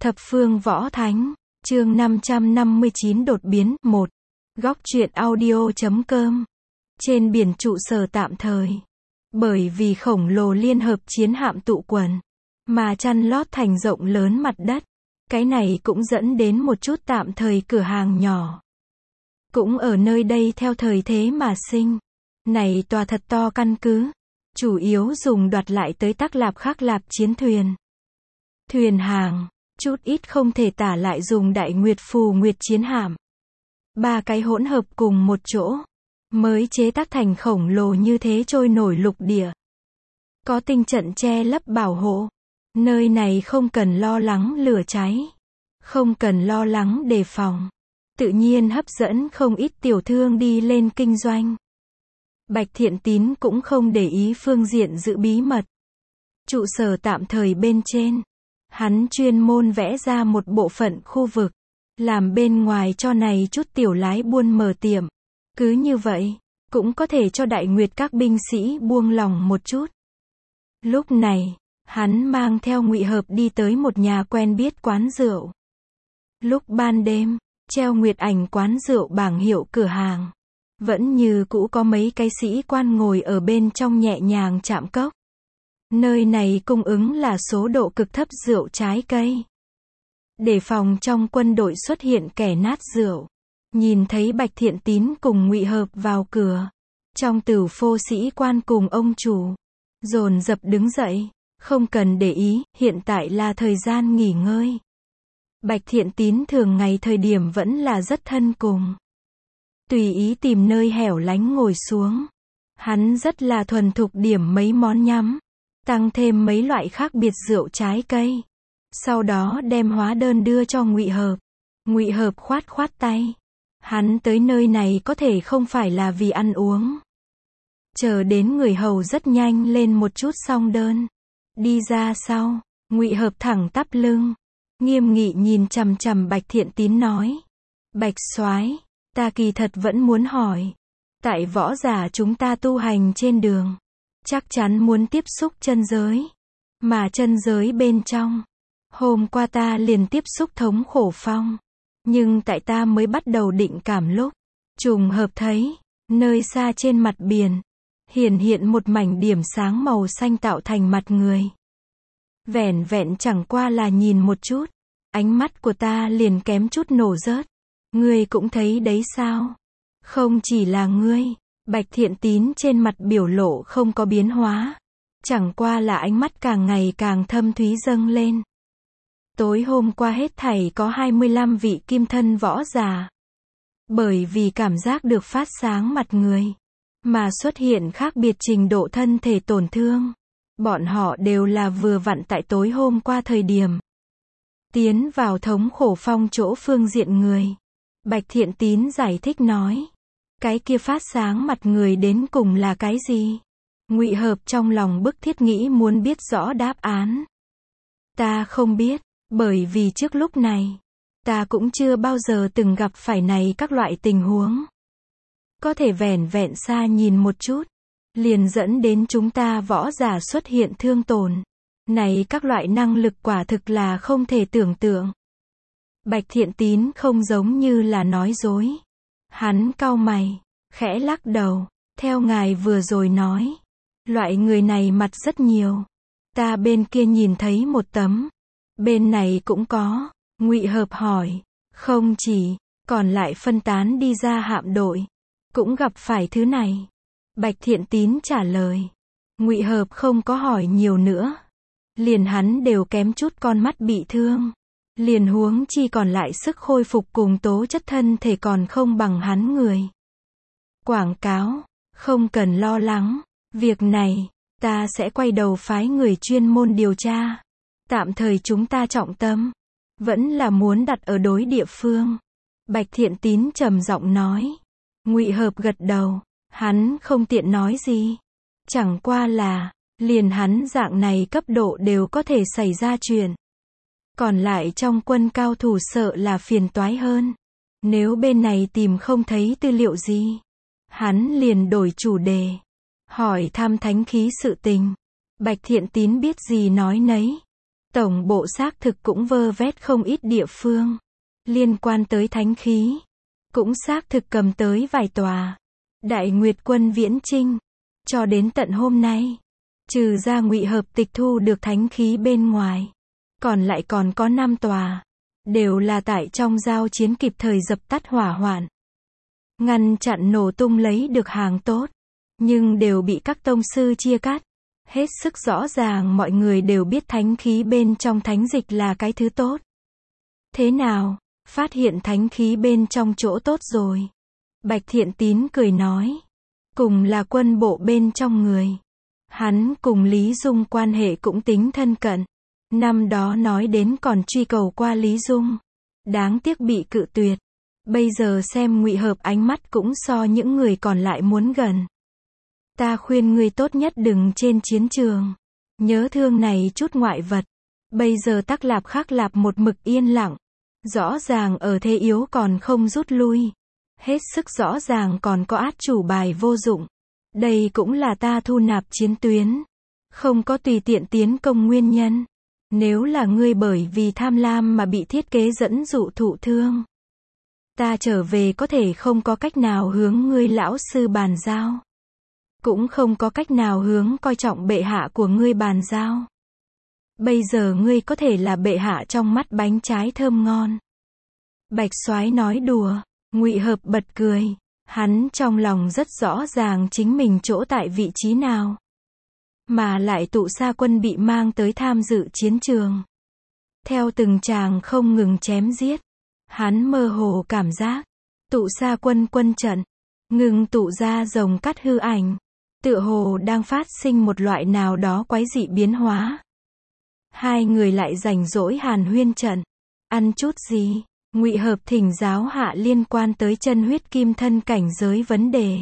Thập phương võ thánh, chương 559 đột biến, 1. Góc truyện audio.com. Trên biển trụ sở tạm thời. Bởi vì khổng lồ liên hợp chiến hạm tụ quần, mà chăn lót thành rộng lớn mặt đất. Cái này cũng dẫn đến một chút tạm thời cửa hàng nhỏ. Cũng ở nơi đây theo thời thế mà sinh. Này tòa thật to căn cứ. Chủ yếu dùng đoạt lại tới Tắc Lạp Khắc Lạp chiến thuyền. Thuyền hàng. Chút ít không thể tả lại dùng Đại Nguyệt Phù Nguyệt chiến hạm. 3 cái hỗn hợp cùng một chỗ. Mới chế tác thành khổng lồ như thế trôi nổi lục địa. Có tinh trận che lấp bảo hộ. Nơi này không cần lo lắng lửa cháy. Không cần lo lắng đề phòng. Tự nhiên hấp dẫn không ít tiểu thương đi lên kinh doanh. Bạch Thiện Tín cũng không để ý phương diện giữ bí mật. Trụ sở tạm thời bên trên. Hắn chuyên môn vẽ ra một bộ phận khu vực. Làm bên ngoài cho này chút tiểu lái buôn mở tiệm. Cứ như vậy, cũng có thể cho Đại Nguyệt các binh sĩ buông lòng một chút. Lúc này, hắn mang theo Ngụy Hợp đi tới một nhà quen biết quán rượu. Lúc ban đêm, treo Nguyệt Ảnh quán rượu bảng hiệu cửa hàng. Vẫn như cũ có mấy cái sĩ quan ngồi ở bên trong nhẹ nhàng chạm cốc. Nơi này cung ứng là số độ cực thấp rượu trái cây. Để phòng trong quân đội xuất hiện kẻ nát rượu. Nhìn thấy Bạch Thiện Tín cùng Ngụy Hợp vào cửa. Trong tử phô sĩ quan cùng ông chủ. Dồn dập đứng dậy. Không cần để ý, hiện tại là thời gian nghỉ ngơi. Bạch Thiện Tín thường ngày thời điểm vẫn là rất thân cùng. Tùy ý tìm nơi hẻo lánh ngồi xuống. Hắn rất là thuần thục điểm mấy món nhắm. Tăng thêm mấy loại khác biệt rượu trái cây. Sau đó đem hóa đơn đưa cho Ngụy Hợp. Ngụy Hợp khoát khoát tay. Hắn tới nơi này có thể không phải là vì ăn uống. Chờ đến người hầu rất nhanh lên một chút xong đơn. Đi ra sau, Ngụy Hợp thẳng tắp lưng. Nghiêm nghị nhìn chằm chằm Bạch Thiện Tín nói. Bạch soái, ta kỳ thật vẫn muốn hỏi. Tại võ giả chúng ta tu hành trên đường. Chắc chắn muốn tiếp xúc chân giới. Mà chân giới bên trong. Hôm qua ta liền tiếp xúc thống khổ phong. Nhưng tại ta mới bắt đầu định cảm lúc. Trùng hợp thấy. Nơi xa trên mặt biển. Hiện một mảnh điểm sáng màu xanh tạo thành mặt người. Vẻn vẹn chẳng qua là nhìn một chút. Ánh mắt của ta liền kém chút nổ rớt. Ngươi cũng thấy đấy sao? Không chỉ là ngươi. Bạch Thiện Tín trên mặt biểu lộ không có biến hóa. Chẳng qua là ánh mắt càng ngày càng thâm thúy dâng lên. Tối hôm qua hết thảy có 25 vị kim thân võ giả. Bởi vì cảm giác được phát sáng mặt người. Mà xuất hiện khác biệt trình độ thân thể tổn thương. Bọn họ đều là vừa vặn tại tối hôm qua thời điểm. Tiến vào thống khổ phong chỗ phương diện người. Bạch Thiện Tín giải thích nói. Cái kia phát sáng mặt người đến cùng là cái gì? Ngụy Hợp trong lòng bức thiết nghĩ muốn biết rõ đáp án. Ta không biết, bởi vì trước lúc này, ta cũng chưa bao giờ từng gặp phải này các loại tình huống. Có thể vẻn vẹn xa nhìn một chút, liền dẫn đến chúng ta võ giả xuất hiện thương tổn. Này các loại năng lực quả thực là không thể tưởng tượng. Bạch Thiện Tín không giống như là nói dối. Hắn cau mày, khẽ lắc đầu, theo ngài vừa rồi nói. Loại người này mặt rất nhiều. Ta bên kia nhìn thấy một tấm. Bên này cũng có. Ngụy Hợp hỏi. Không chỉ, còn lại phân tán đi ra hạm đội. Cũng gặp phải thứ này. Bạch Thiện Tín trả lời. Ngụy Hợp không có hỏi nhiều nữa. Liền hắn đều kém chút con mắt bị thương. Liền huống chi còn lại sức khôi phục cùng tố chất thân thể còn không bằng hắn người. Quảng cáo, không cần lo lắng. Việc này, ta sẽ quay đầu phái người chuyên môn điều tra. Tạm thời chúng ta trọng tâm. Vẫn là muốn đặt ở đối địa phương. Bạch Thiện Tín trầm giọng nói. Ngụy Hợp gật đầu. Hắn không tiện nói gì. Chẳng qua là, liền hắn dạng này cấp độ đều có thể xảy ra chuyện. Còn lại trong quân cao thủ sợ là phiền toái hơn. Nếu bên này tìm không thấy tư liệu gì. Hắn liền đổi chủ đề. Hỏi thăm thánh khí sự tình. Bạch Thiện Tín biết gì nói nấy. Tổng bộ xác thực cũng vơ vét không ít địa phương. Liên quan tới thánh khí, cũng xác thực cầm tới vài tòa. Đại Nguyệt quân viễn chinh. Cho đến tận hôm nay, trừ ra Ngụy Hợp tịch thu được thánh khí bên ngoài, còn lại còn có 5 tòa. Đều là tại trong giao chiến kịp thời dập tắt hỏa hoạn. Ngăn chặn nổ tung lấy được hàng tốt. Nhưng đều bị các tông sư chia cắt. Hết sức rõ ràng mọi người đều biết thánh khí bên trong thánh dịch là cái thứ tốt. Thế nào, phát hiện thánh khí bên trong chỗ tốt rồi. Bạch Thiện Tín cười nói. Cùng là quân bộ bên trong người. Hắn cùng Lý Dung quan hệ cũng tính thân cận. Năm đó nói đến còn truy cầu qua Lý Dung. Đáng tiếc bị cự tuyệt. Bây giờ xem Ngụy Hợp ánh mắt cũng so những người còn lại muốn gần. Ta khuyên ngươi tốt nhất đừng trên chiến trường. Nhớ thương này chút ngoại vật. Bây giờ Tắc Lạp Khắc Lạp một mực yên lặng. Rõ ràng ở thế yếu còn không rút lui. Hết sức rõ ràng còn có át chủ bài vô dụng. Đây cũng là ta thu nạp chiến tuyến. Không có tùy tiện tiến công nguyên nhân. Nếu là ngươi bởi vì tham lam mà bị thiết kế dẫn dụ thụ thương. Ta trở về có thể không có cách nào hướng ngươi lão sư bàn giao. Cũng không có cách nào hướng coi trọng bệ hạ của ngươi bàn giao. Bây giờ ngươi có thể là bệ hạ trong mắt bánh trái thơm ngon. Bạch Soái nói đùa, Ngụy Hợp bật cười. Hắn trong lòng rất rõ ràng chính mình chỗ tại vị trí nào. Mà lại Tụ Sa quân bị mang tới tham dự chiến trường. Theo từng tràng không ngừng chém giết. Hắn mơ hồ cảm giác. Tụ Sa quân quân trận. Ngừng tụ ra rồng cắt hư ảnh. Tựa hồ đang phát sinh một loại nào đó quái dị biến hóa. Hai người lại rảnh rỗi hàn huyên trận. Ăn chút gì? Ngụy Hợp thỉnh giáo hạ liên quan tới chân huyết kim thân cảnh giới vấn đề.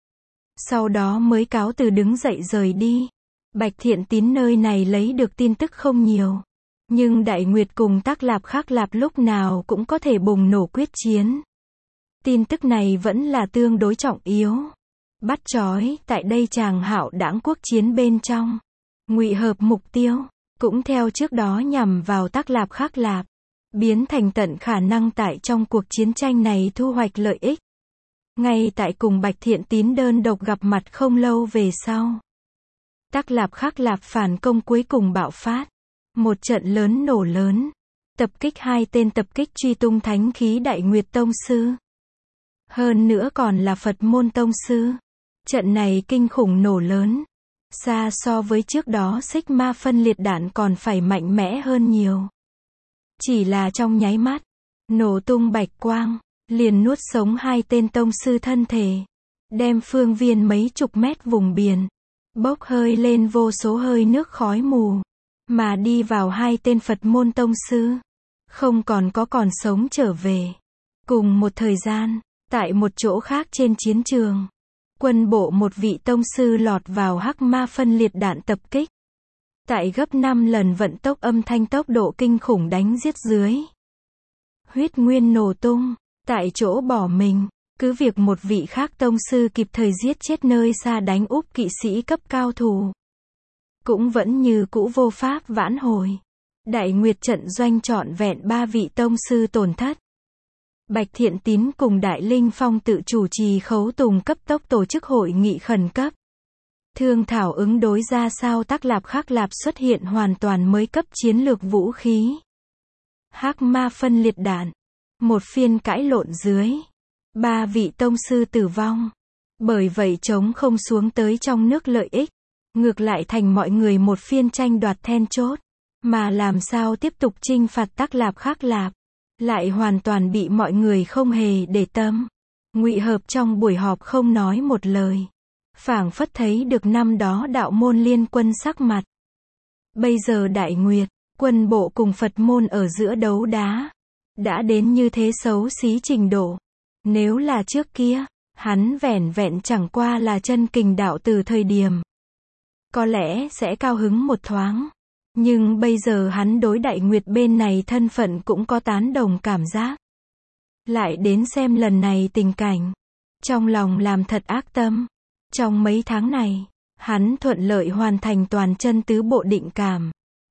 Sau đó mới cáo từ đứng dậy rời đi. Bạch Thiện Tín nơi này lấy được tin tức không nhiều. Nhưng Đại Nguyệt cùng Tắc Lạp Khắc Lạp lúc nào cũng có thể bùng nổ quyết chiến. Tin tức này vẫn là tương đối trọng yếu. Bắt trói, tại đây chàng hạo đãng quốc chiến bên trong. Ngụy Hợp mục tiêu, cũng theo trước đó nhằm vào Tắc Lạp Khắc Lạp. Biến thành tận khả năng tại trong cuộc chiến tranh này thu hoạch lợi ích. Ngay tại cùng Bạch Thiện Tín đơn độc gặp mặt không lâu về sau. Tắc Lạp Khắc Lạp phản công cuối cùng bạo phát. Một trận lớn nổ lớn. Tập kích 2 tên tập kích truy tung thánh khí Đại Nguyệt Tông Sư. Hơn nữa còn là Phật môn Tông Sư. Trận này kinh khủng nổ lớn. Xa so với trước đó xích ma phân liệt đạn còn phải mạnh mẽ hơn nhiều. Chỉ là trong nháy mắt. Nổ tung bạch quang. Liền nuốt sống 2 tên Tông Sư thân thể. Đem phương viên mấy chục mét vùng biển. Bốc hơi lên vô số hơi nước khói mù. Mà đi vào 2 tên Phật môn Tông Sư. Không còn sống trở về. Cùng một thời gian, tại một chỗ khác trên chiến trường. Quân bộ một vị Tông Sư lọt vào hắc ma phân liệt đạn tập kích. Tại gấp 5 lần vận tốc âm thanh tốc độ kinh khủng đánh giết dưới. Huyết nguyên nổ tung. Tại chỗ bỏ mình. Cứ việc một vị khác Tông Sư kịp thời giết chết nơi xa đánh úp kỵ sĩ cấp cao thủ. Cũng vẫn như cũ vô pháp vãn hồi. Đại Nguyệt trận doanh trọn vẹn 3 vị Tông Sư tổn thất. Bạch Thiện Tín cùng Đại Linh Phong tự chủ trì khấu tùng cấp tốc tổ chức hội nghị khẩn cấp. Thương thảo ứng đối ra sao Tắc Lạp Khắc Lạp xuất hiện hoàn toàn mới cấp chiến lược vũ khí. Hắc ma phân liệt đạn. Một phiên cãi lộn dưới. 3 vị Tông Sư tử vong. Bởi vậy chống không xuống tới trong nước lợi ích. Ngược lại thành mọi người một phiên tranh đoạt then chốt. Mà làm sao tiếp tục chinh phạt Tắc Lạp Khắc Lạp. Lại hoàn toàn bị mọi người không hề để tâm. Ngụy Hợp trong buổi họp không nói một lời. Phảng phất thấy được năm đó đạo môn liên quân sắc mặt. Bây giờ Đại Nguyệt, quân bộ cùng Phật môn ở giữa đấu đá. Đã đến như thế xấu xí trình độ. Nếu là trước kia, hắn vẻn vẹn chẳng qua là chân kình đạo từ thời điểm. Có lẽ sẽ cao hứng một thoáng. Nhưng bây giờ hắn đối Đại Nguyệt bên này thân phận cũng có tán đồng cảm giác. Lại đến xem lần này tình cảnh. Trong lòng làm thật ác tâm. Trong mấy tháng này, hắn thuận lợi hoàn thành toàn chân tứ bộ định cảm.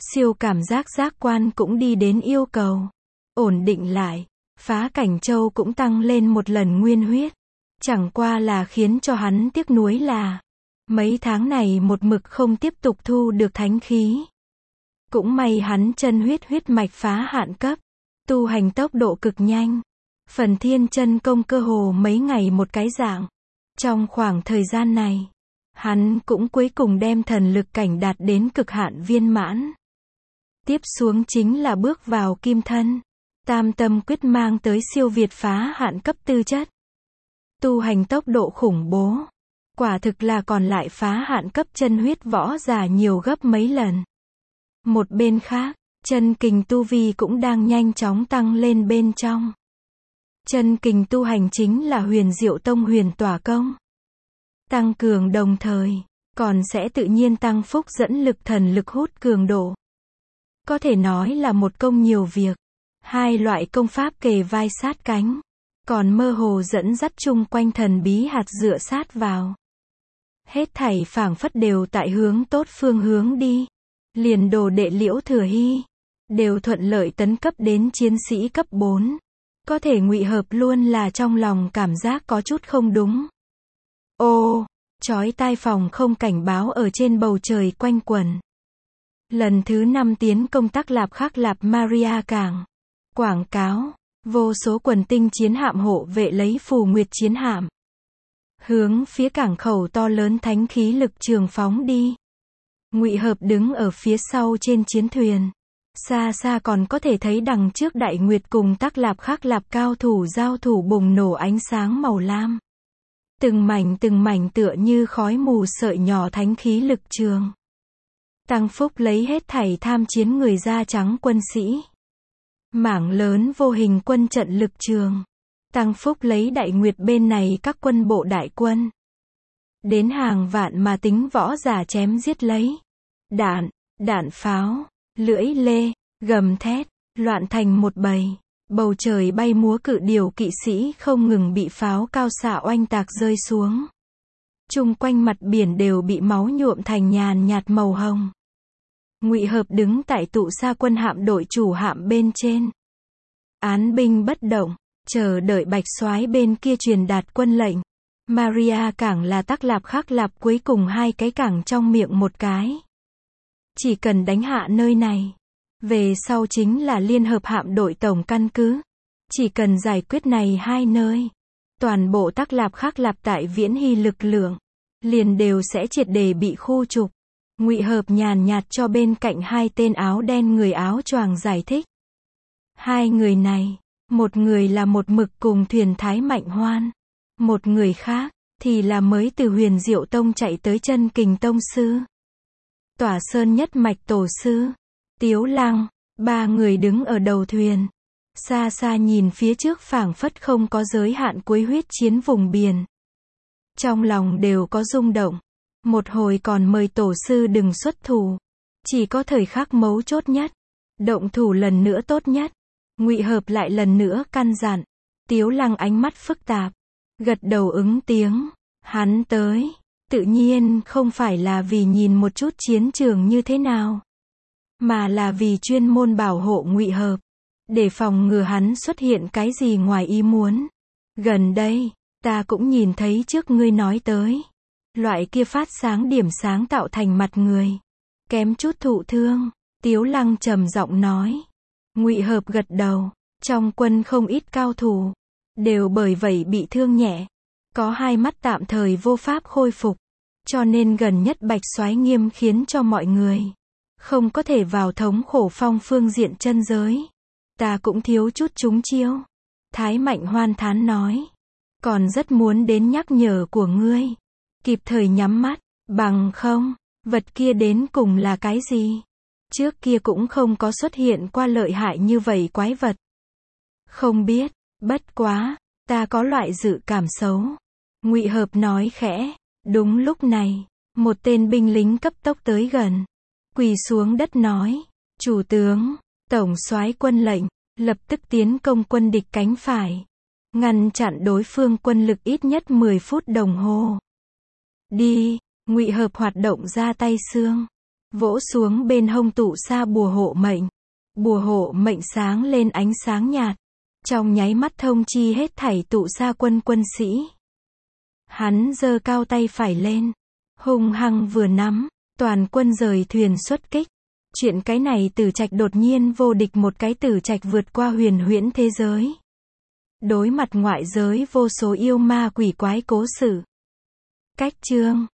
Siêu cảm giác giác quan cũng đi đến yêu cầu. Ổn định lại. Phá Cảnh Châu cũng tăng lên một lần nguyên huyết. Chẳng qua là khiến cho hắn tiếc nuối là mấy tháng này một mực không tiếp tục thu được thánh khí. Cũng may hắn chân huyết mạch phá hạn cấp. Tu hành tốc độ cực nhanh. Phần thiên chân công cơ hồ mấy ngày một cái dạng. Trong khoảng thời gian này, hắn cũng cuối cùng đem thần lực cảnh đạt đến cực hạn viên mãn. Tiếp xuống chính là bước vào kim thân. Tam tâm quyết mang tới siêu việt phá hạn cấp tư chất. Tu hành tốc độ khủng bố. Quả thực là còn lại phá hạn cấp chân huyết võ giả nhiều gấp mấy lần. Một bên khác, chân kình tu vi cũng đang nhanh chóng tăng lên bên trong. Chân kình tu hành chính là huyền diệu tông huyền tỏa công. Tăng cường đồng thời, còn sẽ tự nhiên tăng phúc dẫn lực thần lực hút cường độ. Có thể nói là một công nhiều việc. Hai loại công pháp kề vai sát cánh. Còn mơ hồ dẫn dắt chung quanh thần bí hạt dựa sát vào. Hết thảy phảng phất đều tại hướng tốt phương hướng đi. Liền đồ đệ Liễu Thừa Hy đều thuận lợi tấn cấp đến chiến sĩ cấp 4. Có thể Ngụy Hợp luôn là trong lòng cảm giác có chút không đúng. Ô, chói tai phòng không cảnh báo ở trên bầu trời quanh quẩn. Lần thứ 5 tiến công Tắc Lạp Khắc Lạp Maria Cảng. Quảng cáo, vô số quần tinh chiến hạm hộ vệ lấy phù nguyệt chiến hạm. Hướng phía cảng khẩu to lớn thánh khí lực trường phóng đi. Ngụy Hợp đứng ở phía sau trên chiến thuyền. Xa xa còn có thể thấy đằng trước Đại Nguyệt cùng Tắc Lạp Khắc Lạp cao thủ giao thủ bùng nổ ánh sáng màu lam. Từng mảnh tựa như khói mù sợi nhỏ thánh khí lực trường. Tăng phúc lấy hết thảy tham chiến người da trắng quân sĩ. Mảng lớn vô hình quân trận lực trường. Tăng phúc lấy Đại Nguyệt bên này các quân bộ đại quân. Đến hàng vạn mà tính võ giả chém giết lấy. Đạn pháo, lưỡi lê, gầm thét, loạn thành một bầy. Bầu trời bay múa cự điểu kỵ sĩ không ngừng bị pháo cao xạ oanh tạc rơi xuống. Chung quanh mặt biển đều bị máu nhuộm thành nhàn nhạt màu hồng. Ngụy Hợp đứng tại tụ xa quân hạm đội chủ hạm bên trên. Án binh bất động, chờ đợi Bạch Soái bên kia truyền đạt quân lệnh. Maria Cảng là Tắc Lạp Khắc Lạp cuối cùng hai cái cảng trong miệng một cái. Chỉ cần đánh hạ nơi này. Về sau chính là liên hợp hạm đội tổng căn cứ. Chỉ cần giải quyết này hai nơi. Toàn bộ Tắc Lạp Khắc Lạp tại Viễn Hy lực lượng. Liền đều sẽ triệt để bị khu trục. Ngụy Hợp nhàn nhạt cho bên cạnh hai tên áo đen người áo choàng giải thích. Hai người này, một người là một mực cùng thuyền Thái Mạnh Hoan. Một người khác, thì là mới từ Huyền Diệu Tông chạy tới Chân Kình Tông Sư. Tỏa Sơn nhất mạch tổ sư. Tiếu Lăng, ba người đứng ở đầu thuyền. Xa xa nhìn phía trước phảng phất không có giới hạn cuối huyết chiến vùng biển. Trong lòng đều có rung động. Một hồi còn mời tổ sư đừng xuất thủ. Chỉ có thời khắc mấu chốt nhất. Động thủ lần nữa tốt nhất. Ngụy Hợp lại lần nữa căn dặn. Tiếu Lăng ánh mắt phức tạp. Gật đầu ứng tiếng. Hắn tới. Tự nhiên không phải là vì nhìn một chút chiến trường như thế nào. Mà là vì chuyên môn bảo hộ Ngụy Hợp. Để phòng ngừa hắn xuất hiện cái gì ngoài ý muốn. Gần đây, ta cũng nhìn thấy trước ngươi nói tới. Loại kia phát sáng điểm sáng tạo thành mặt người. Kém chút thụ thương. Tiếu Lăng trầm giọng nói. Ngụy Hợp gật đầu. Trong quân không ít cao thủ. Đều bởi vậy bị thương nhẹ. Có hai mắt tạm thời vô pháp khôi phục. Cho nên gần nhất Bạch Soái nghiêm khiến cho mọi người. Không có thể vào thống khổ phong phương diện chân giới. Ta cũng thiếu chút trúng chiêu. Thái Mạnh Hoan thán nói. Còn rất muốn đến nhắc nhở của ngươi. Kịp thời nhắm mắt. Bằng không, vật kia đến cùng là cái gì? Trước kia cũng không có xuất hiện qua lợi hại như vậy quái vật. Không biết, bất quá, ta có loại dự cảm xấu. Ngụy Hợp nói khẽ. Đúng lúc này, một tên binh lính cấp tốc tới gần. Quỳ xuống đất nói. Chủ tướng, tổng soái quân lệnh, lập tức tiến công quân địch cánh phải. Ngăn chặn đối phương quân lực ít nhất 10 phút đồng hồ. Đi, Ngụy Hợp hoạt động ra tay xương. vỗ xuống bên hông tụ sa bùa hộ mệnh. Bùa hộ mệnh sáng lên ánh sáng nhạt, trong nháy mắt thông chi hết thảy tụ sa quân quân sĩ. Hắn giơ cao tay phải lên, hung hăng vừa nắm, toàn quân rời thuyền xuất kích. Chuyện cái này Tử Trạch đột nhiên vô địch, một cái Tử Trạch vượt qua huyền huyễn thế giới. Đối mặt ngoại giới vô số yêu ma quỷ quái cố sự. Cách chương